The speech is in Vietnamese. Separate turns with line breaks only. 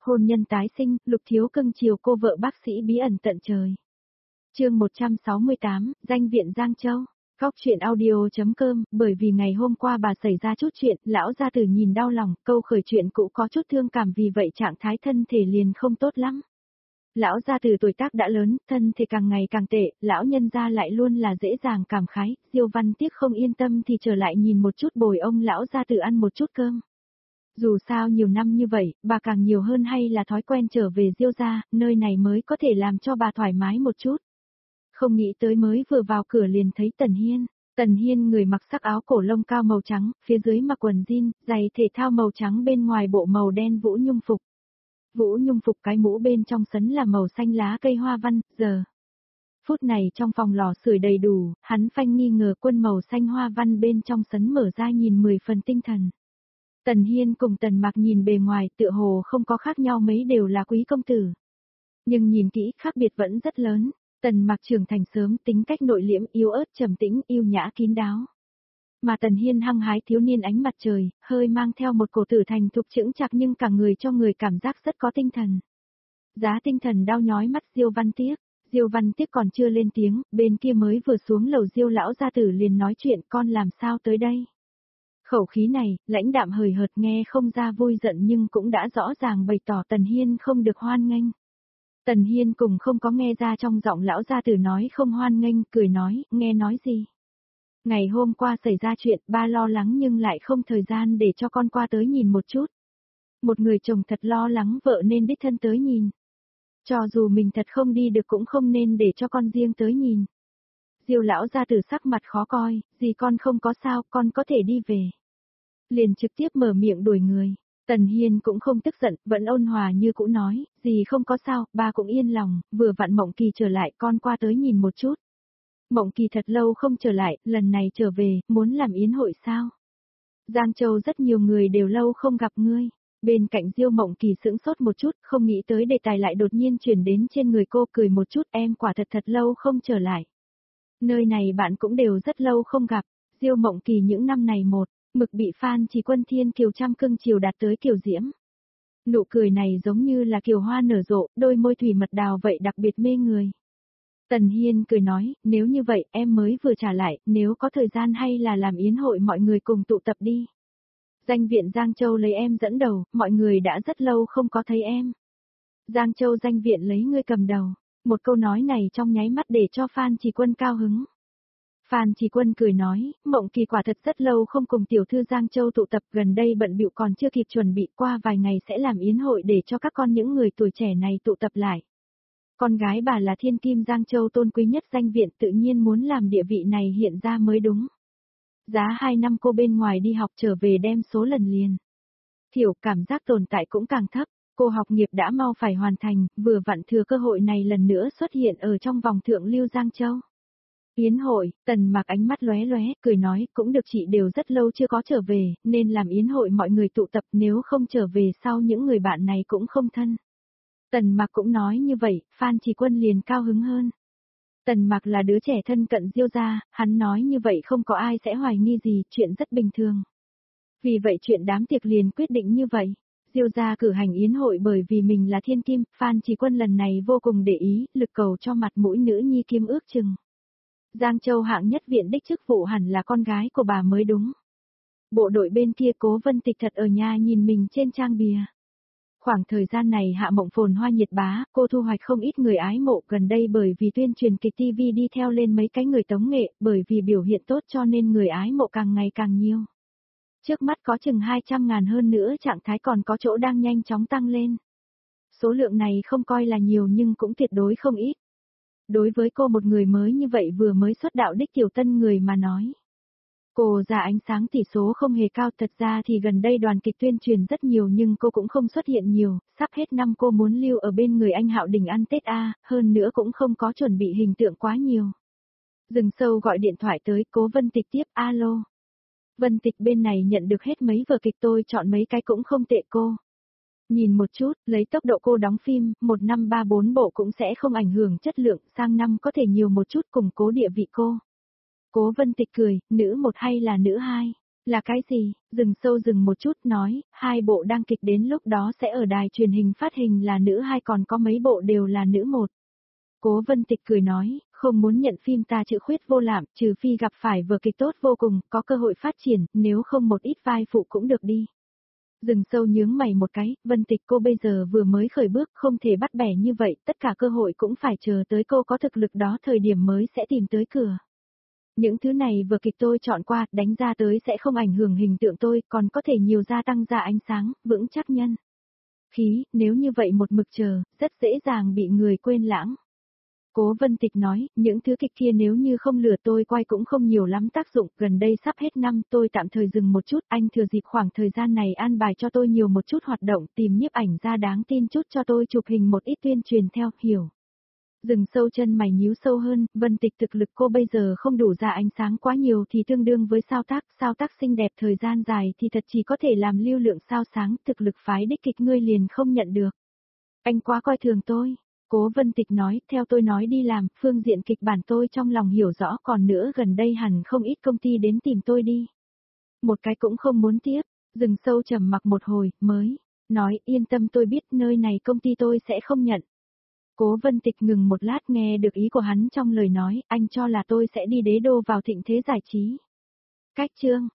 Hôn nhân tái sinh, Lục Thiếu cưng chiều cô vợ bác sĩ bí ẩn tận trời. Chương 168, danh viện Giang Châu. Góc chuyện audio.com, bởi vì ngày hôm qua bà xảy ra chút chuyện, lão gia tử nhìn đau lòng, câu khởi chuyện cũ có chút thương cảm vì vậy trạng thái thân thể liền không tốt lắm. Lão gia tử tuổi tác đã lớn, thân thể càng ngày càng tệ, lão nhân gia lại luôn là dễ dàng cảm khái, Diêu Văn tiếc không yên tâm thì trở lại nhìn một chút bồi ông lão gia tử ăn một chút cơm. Dù sao nhiều năm như vậy, bà càng nhiều hơn hay là thói quen trở về Diêu gia, nơi này mới có thể làm cho bà thoải mái một chút. Không nghĩ tới mới vừa vào cửa liền thấy Tần Hiên. Tần Hiên người mặc sắc áo cổ lông cao màu trắng, phía dưới mặc quần jean, giày thể thao màu trắng bên ngoài bộ màu đen Vũ Nhung phục. Vũ Nhung phục cái mũ bên trong sấn là màu xanh lá cây hoa văn, giờ. Phút này trong phòng lò sưởi đầy đủ, hắn phanh nghi ngờ quân màu xanh hoa văn bên trong sấn mở ra nhìn 10 phần tinh thần. Tần Hiên cùng Tần Mạc nhìn bề ngoài tựa hồ không có khác nhau mấy đều là quý công tử. Nhưng nhìn kỹ khác biệt vẫn rất lớn. Tần Mạc trưởng thành sớm, tính cách nội liễm, yếu ớt, trầm tĩnh, yêu nhã kín đáo. Mà Tần Hiên hăng hái thiếu niên ánh mặt trời, hơi mang theo một cổ tử thành thục chững chạc nhưng cả người cho người cảm giác rất có tinh thần. Giá tinh thần đau nhói mắt Diêu Văn Tiếc. Diêu Văn Tiếc còn chưa lên tiếng, bên kia mới vừa xuống lầu Diêu lão gia tử liền nói chuyện con làm sao tới đây. Khẩu khí này, lãnh đạm hời hợt nghe không ra vui giận nhưng cũng đã rõ ràng bày tỏ Tần Hiên không được hoan nghênh. Tần Hiên cùng không có nghe ra trong giọng lão gia tử nói không hoan nghênh, cười nói, nghe nói gì. Ngày hôm qua xảy ra chuyện, ba lo lắng nhưng lại không thời gian để cho con qua tới nhìn một chút. Một người chồng thật lo lắng vợ nên đích thân tới nhìn. Cho dù mình thật không đi được cũng không nên để cho con riêng tới nhìn. Diêu lão gia tử sắc mặt khó coi, gì con không có sao, con có thể đi về. Liền trực tiếp mở miệng đuổi người. Tần Hiên cũng không tức giận, vẫn ôn hòa như cũ nói, gì không có sao, ba cũng yên lòng, vừa vặn Mộng Kỳ trở lại con qua tới nhìn một chút. Mộng Kỳ thật lâu không trở lại, lần này trở về, muốn làm yến hội sao? Giang Châu rất nhiều người đều lâu không gặp ngươi. Bên cạnh Diêu Mộng Kỳ sững sốt một chút, không nghĩ tới đề tài lại đột nhiên chuyển đến trên người cô cười một chút em quả thật lâu không trở lại. Nơi này bạn cũng đều rất lâu không gặp, Diêu Mộng Kỳ những năm này mực bị Phan Chỉ Quân thiên kiều trăm cưng chiều đạt tới kiều diễm. Nụ cười này giống như là kiều hoa nở rộ, đôi môi thủy mật đào vậy đặc biệt mê người. Tần Hiên cười nói, nếu như vậy em mới vừa trả lại, nếu có thời gian hay là làm yến hội mọi người cùng tụ tập đi. Danh viện Giang Châu lấy em dẫn đầu, mọi người đã rất lâu không có thấy em. Giang Châu danh viện lấy ngươi cầm đầu. Một câu nói này trong nháy mắt để cho Phan Chỉ Quân cao hứng. Phan Chỉ Quân cười nói, Mộng Kỳ quả thật rất lâu không cùng tiểu thư Giang Châu tụ tập gần đây bận bịu còn chưa kịp chuẩn bị qua vài ngày sẽ làm yến hội để cho các con những người tuổi trẻ này tụ tập lại. Con gái bà là thiên kim Giang Châu tôn quý nhất danh viện tự nhiên muốn làm địa vị này hiện ra mới đúng. Giá 2 năm cô bên ngoài đi học trở về đem số lần liền. Thiểu cảm giác tồn tại cũng càng thấp, cô học nghiệp đã mau phải hoàn thành, vừa vặn thừa cơ hội này lần nữa xuất hiện ở trong vòng thượng lưu Giang Châu. Yến hội, Tần Mạc ánh mắt lóe lóe, cười nói, cũng được chị đều rất lâu chưa có trở về, nên làm yến hội mọi người tụ tập nếu không trở về sau những người bạn này cũng không thân. Tần Mạc cũng nói như vậy, Phan Chỉ Quân liền cao hứng hơn. Tần Mạc là đứa trẻ thân cận Diêu gia, hắn nói như vậy không có ai sẽ hoài nghi gì, chuyện rất bình thường. Vì vậy chuyện đám tiệc liền quyết định như vậy. Diêu gia cử hành yến hội bởi vì mình là thiên kim, Phan Chỉ Quân lần này vô cùng để ý, lực cầu cho mặt mũi nữ nhi kim ước chừng. Giang Châu hạng nhất viện đích chức vụ hẳn là con gái của bà mới đúng. Bộ đội bên kia Cố Vân Tịch thật ở nhà nhìn mình trên trang bìa. Khoảng thời gian này Hạ Mộng phồn hoa nhiệt bá, cô thu hoạch không ít người ái mộ gần đây bởi vì tuyên truyền kịch TV đi theo lên mấy cái người tống nghệ, bởi vì biểu hiện tốt cho nên người ái mộ càng ngày càng nhiều. Trước mắt có chừng 200.000 hơn nữa trạng thái còn có chỗ đang nhanh chóng tăng lên. Số lượng này không coi là nhiều nhưng cũng tuyệt đối không ít. Đối với cô một người mới như vậy vừa mới xuất đạo đích tiểu tân người mà nói. Cô ra ánh sáng tỷ số không hề cao, thật ra thì gần đây đoàn kịch tuyên truyền rất nhiều nhưng cô cũng không xuất hiện nhiều, sắp hết năm cô muốn lưu ở bên người anh Hạo Đình ăn Tết hơn nữa cũng không có chuẩn bị hình tượng quá nhiều. Dừng sâu gọi điện thoại tới, Cố Vân Tịch tiếp, alo. Vân Tịch bên này nhận được hết mấy vở kịch tôi chọn mấy cái cũng không tệ cô. Nhìn một chút, lấy tốc độ cô đóng phim, 1 năm 3-4 bộ cũng sẽ không ảnh hưởng chất lượng, sang năm có thể nhiều một chút củng cố địa vị cô. Cố Vân Tịch cười, nữ 1 hay là nữ 2? Là cái gì? Dừng sâu dừng một chút nói, 2 bộ đang kịch đến lúc đó sẽ ở đài truyền hình phát hình là nữ 2 còn có mấy bộ đều là nữ 1. Cố Vân Tịch cười nói, không muốn nhận phim ta chữ khuyết vô lạm, trừ phi gặp phải vở kịch tốt vô cùng, có cơ hội phát triển, nếu không một ít vai phụ cũng được đi. Dừng sâu nhướng mày một cái, Vân Tịch cô bây giờ vừa mới khởi bước, không thể bắt bẻ như vậy, tất cả cơ hội cũng phải chờ tới cô có thực lực đó thời điểm mới sẽ tìm tới cửa. Những thứ này vừa kịch tôi chọn qua, đánh ra tới sẽ không ảnh hưởng hình tượng tôi, còn có thể nhiều gia tăng ra ánh sáng, vững chắc nhân. Khí, nếu như vậy một mực chờ, rất dễ dàng bị người quên lãng. Cố Vân Tịch nói, những thứ kịch kia nếu như không lừa tôi quay cũng không nhiều lắm tác dụng, gần đây sắp hết năm tôi tạm thời dừng một chút, anh thừa dịp khoảng thời gian này an bài cho tôi nhiều một chút hoạt động, tìm nhiếp ảnh ra đáng tin chút cho tôi chụp hình một ít tuyên truyền theo, hiểu. Dừng sâu chân mày nhíu sâu hơn, Vân Tịch thực lực cô bây giờ không đủ ra ánh sáng quá nhiều thì tương đương với sao tác xinh đẹp thời gian dài thì thật chỉ có thể làm lưu lượng sao sáng, thực lực phái đích kịch ngươi liền không nhận được. Anh quá coi thường tôi. Cố Vân Tịch nói, theo tôi nói đi làm, phương diện kịch bản tôi trong lòng hiểu rõ, còn nữa gần đây hẳn không ít công ty đến tìm tôi đi. Một cái cũng không muốn tiếp, dừng sâu trầm mặc một hồi, mới, nói yên tâm tôi biết nơi này công ty tôi sẽ không nhận. Cố Vân Tịch ngừng một lát nghe được ý của hắn trong lời nói, anh cho là tôi sẽ đi đế đô vào thịnh thế giải trí. Cách chương,